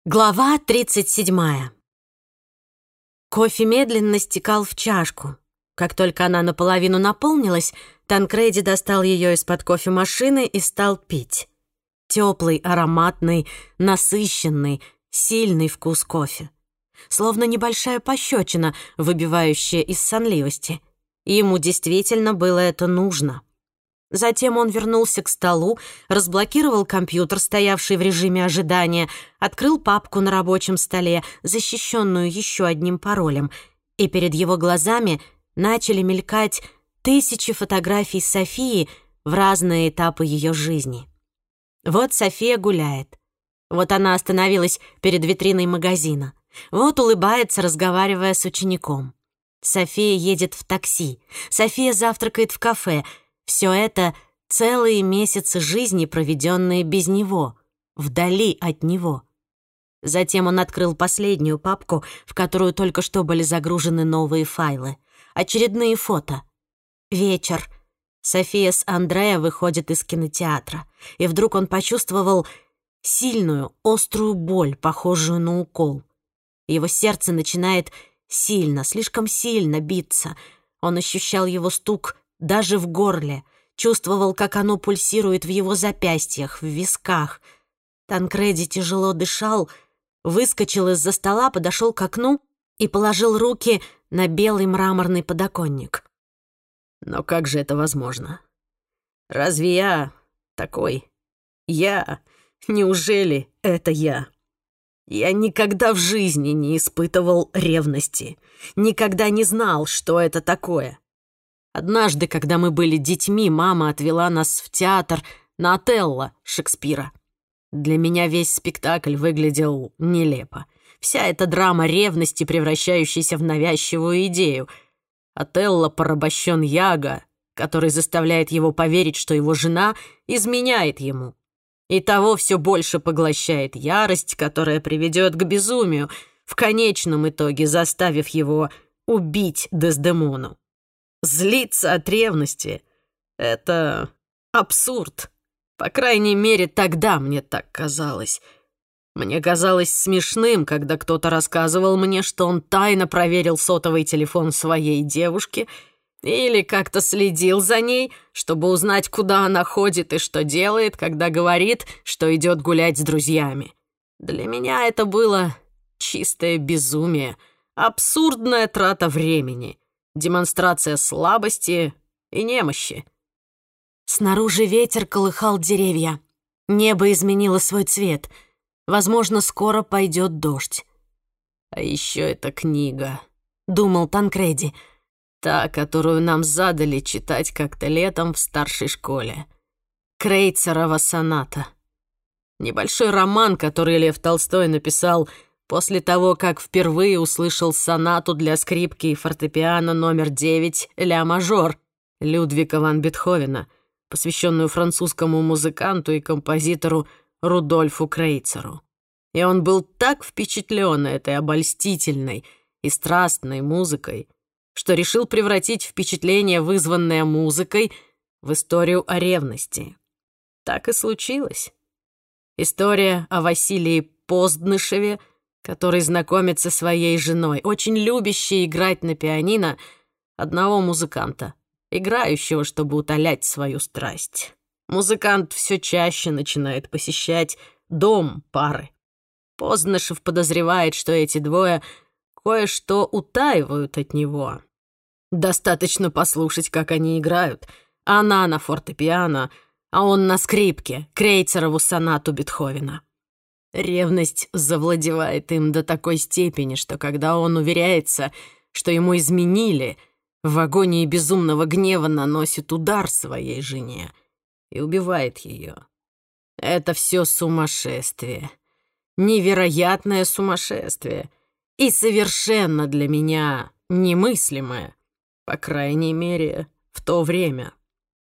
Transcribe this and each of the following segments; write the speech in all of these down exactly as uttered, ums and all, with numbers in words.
Глава тридцать седьмая. Кофе медленно стекал в чашку. Как только она наполовину наполнилась, Танкреди достал ее из-под кофемашины и стал пить. Теплый, ароматный, насыщенный, сильный вкус кофе. Словно небольшая пощечина, выбивающая из сонливости. Ему действительно было это нужно. Затем он вернулся к столу, разблокировал компьютер, стоявший в режиме ожидания, открыл папку на рабочем столе, защищенную еще одним паролем, и перед его глазами начали мелькать тысячи фотографий Софии в разные этапы ее жизни. Вот София гуляет. Вот она остановилась перед витриной магазина. Вот улыбается, разговаривая с учеником. София едет в такси. София завтракает в кафе. Все это целые месяцы жизни, проведенные без него, вдали от него. Затем он открыл последнюю папку, в которую только что были загружены новые файлы. Очередные фото. Вечер. София с Андреа выходят из кинотеатра. И вдруг он почувствовал сильную, острую боль, похожую на укол. Его сердце начинает сильно, слишком сильно биться. Он ощущал его стук даже в горле, чувствовал, как оно пульсирует в его запястьях, в висках. Танкреди тяжело дышал, выскочил из-за стола, подошел к окну и положил руки на белый мраморный подоконник. Но как же это возможно? Разве я такой? Я? Неужели это я? Я никогда в жизни не испытывал ревности, никогда не знал, что это такое. Однажды, когда мы были детьми, мама отвела нас в театр на «Отелло» Шекспира. Для меня весь спектакль выглядел нелепо. Вся эта драма ревности, превращающаяся в навязчивую идею. Отелло порабощен Яго, который заставляет его поверить, что его жена изменяет ему. И того все больше поглощает ярость, которая приведет к безумию, в конечном итоге заставив его убить Дездемону. Злиться от ревности — это абсурд. По крайней мере, тогда мне так казалось. Мне казалось смешным, когда кто-то рассказывал мне, что он тайно проверил сотовый телефон своей девушки или как-то следил за ней, чтобы узнать, куда она ходит и что делает, когда говорит, что идет гулять с друзьями. Для меня это было чистое безумие, абсурдная трата времени. Демонстрация слабости и немощи. Снаружи ветер колыхал деревья. Небо изменило свой цвет. Возможно, скоро пойдет дождь. А еще эта книга, думал Танкреди. Та, которую нам задали читать как-то летом в старшей школе. Крейцерова соната. Небольшой роман, который Лев Толстой написал после того, как впервые услышал сонату для скрипки и фортепиано номер девять ля-мажор Людвига ван Бетховена, посвященную французскому музыканту и композитору Рудольфу Крейцеру. И он был так впечатлен этой обольстительной и страстной музыкой, что решил превратить впечатление, вызванное музыкой, в историю о ревности. Так и случилось. История о Василии Позднышеве, который знакомится со своей женой, очень любящей играть на пианино, одного музыканта, играющего, чтобы утолять свою страсть. Музыкант все чаще начинает посещать дом пары. Позднышев подозревает, что эти двое кое-что утаивают от него. Достаточно послушать, как они играют. Она на фортепиано, а он на скрипке, Крейцерову сонату Бетховена. Ревность завладевает им до такой степени, что когда он уверяется, что ему изменили, в агонии безумного гнева наносит удар своей жене и убивает ее. Это все сумасшествие. Невероятное сумасшествие. И совершенно для меня немыслимое. По крайней мере, в то время.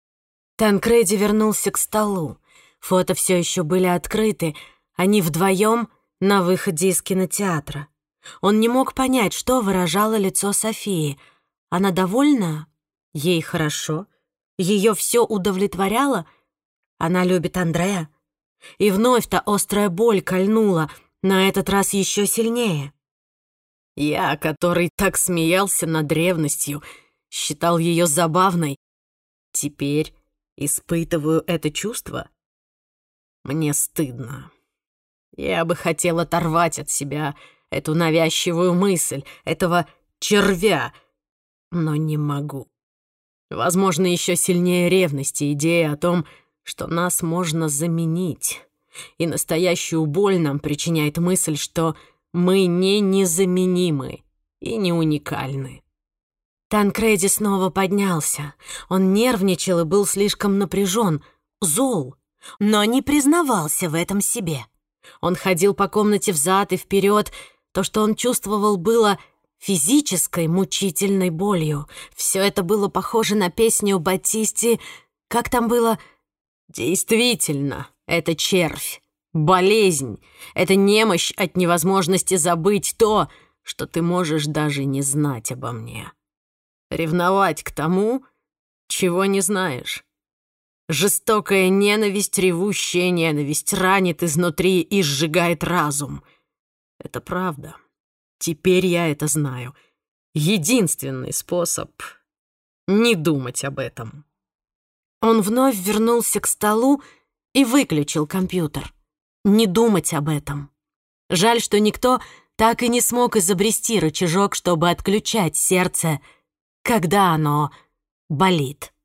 Танкреди вернулся к столу. Фото все еще были открыты. Они вдвоем на выходе из кинотеатра. Он не мог понять, что выражало лицо Софии. Она довольна? Ей хорошо? Ее все удовлетворяло? Она любит Андреа? И вновь та острая боль кольнула. на этот раз еще сильнее. Я, который так смеялся над ревностью, считал ее забавной, теперь испытываю это чувство? Мне стыдно. Я бы хотел оторвать от себя эту навязчивую мысль, этого червя, но не могу. Возможно, еще сильнее ревности идея о том, что нас можно заменить. И настоящую боль нам причиняет мысль, что мы не незаменимы и не уникальны. Танкреди снова поднялся. Он нервничал и был слишком напряжен, зол, но не признавался в этом себе. Он ходил по комнате взад и вперед. То, что он чувствовал, было физической мучительной болью. Все это было похоже на песню Батисти. Как там было? Действительно, это червь, болезнь, это немощь от невозможности забыть то, что ты можешь даже не знать обо мне. Ревновать к тому, чего не знаешь. Жестокая ненависть, ревущая ненависть ранит изнутри и сжигает разум. Это правда. Теперь я это знаю. Единственный способ не думать об этом. Он вновь вернулся к столу и выключил компьютер. Не думать об этом. Жаль, что никто так и не смог изобрести рычажок, чтобы отключать сердце, когда оно болит.